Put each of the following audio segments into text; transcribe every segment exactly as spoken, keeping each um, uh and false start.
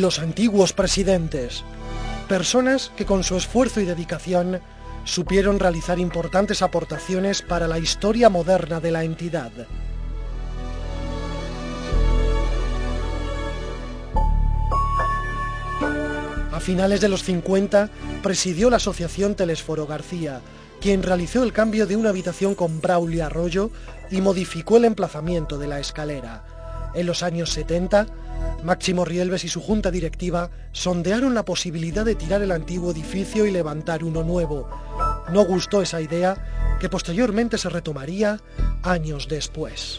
Los antiguos presidentes. Personas que con su esfuerzo y dedicación supieron realizar importantes aportaciones para la historia moderna de la entidad. A finales de los cincuenta presidió la asociación Telesforo García, quien realizó el cambio de una habitación con Braulio Arroyo y modificó el emplazamiento de la escalera. En los años setenta, Máximo Rielves y su junta directiva sondearon la posibilidad de tirar el antiguo edificio y levantar uno nuevo. No gustó esa idea, que posteriormente se retomaría años después.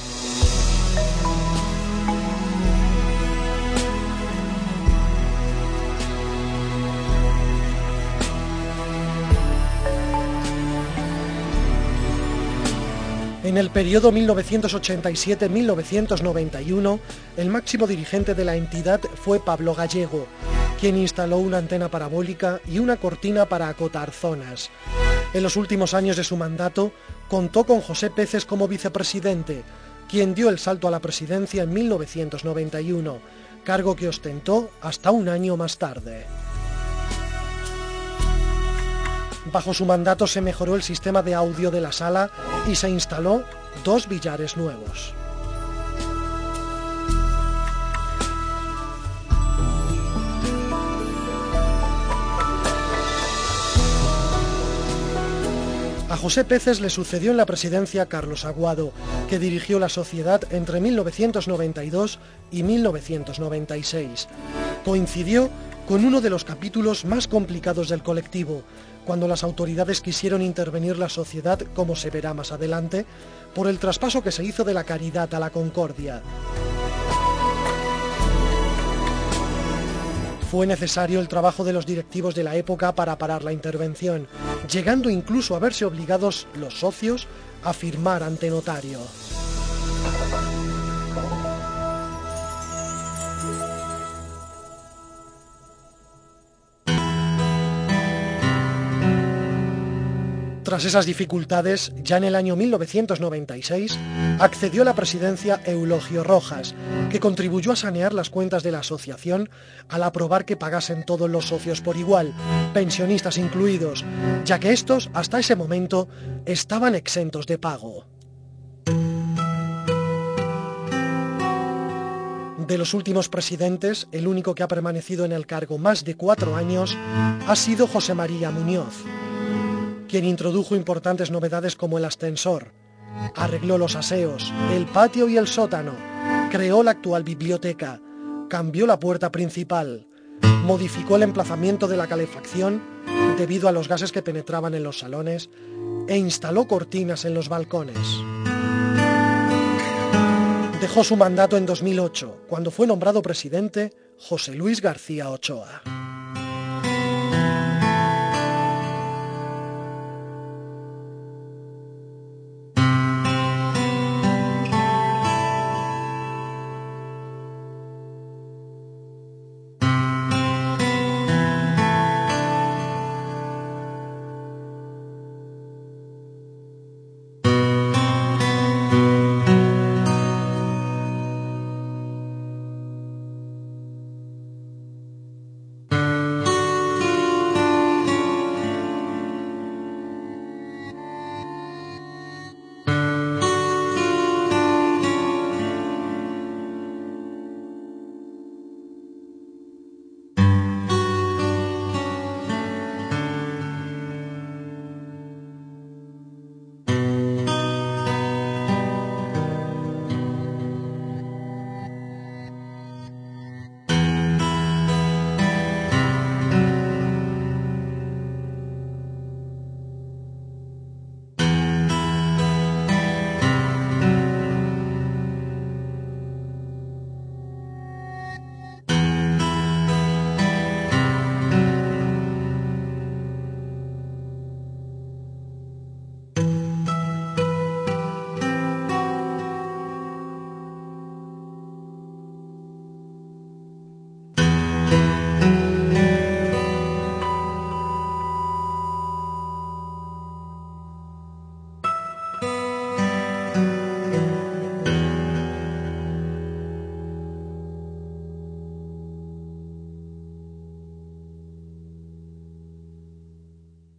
En el periodo mil novecientos ochenta y siete a mil novecientos noventa y uno, el máximo dirigente de la entidad fue Pablo Gallego, quien instaló una antena parabólica y una cortina para acotar zonas. En los últimos años de su mandato, contó con José Peces como vicepresidente, quien dio el salto a la presidencia en mil novecientos noventa y uno, cargo que ostentó hasta un año más tarde. Bajo su mandato se mejoró el sistema de audio de la sala y se instaló dos billares nuevos. A José Peces le sucedió en la presidencia Carlos Aguado, que dirigió la sociedad entre mil novecientos noventa y dos y mil novecientos noventa y seis. Coincidió con uno de los capítulos más complicados del colectivo, cuando las autoridades quisieron intervenir la sociedad, como se verá más adelante, por el traspaso que se hizo de la caridad a la concordia. Fue necesario el trabajo de los directivos de la época para parar la intervención, llegando incluso a verse obligados los socios a firmar ante notario. Tras esas dificultades, ya en el año mil novecientos noventa y seis, accedió a la presidencia Eulogio Rojas, que contribuyó a sanear las cuentas de la asociación al aprobar que pagasen todos los socios por igual, pensionistas incluidos, ya que estos, hasta ese momento, estaban exentos de pago. De los últimos presidentes, el único que ha permanecido en el cargo más de cuatro años ha sido José María Muñoz, quien introdujo importantes novedades como el ascensor, arregló los aseos, el patio y el sótano, creó la actual biblioteca, cambió la puerta principal, modificó el emplazamiento de la calefacción debido a los gases que penetraban en los salones e instaló cortinas en los balcones. Dejó su mandato en dos mil ocho, cuando fue nombrado presidente José Luis García Ochoa.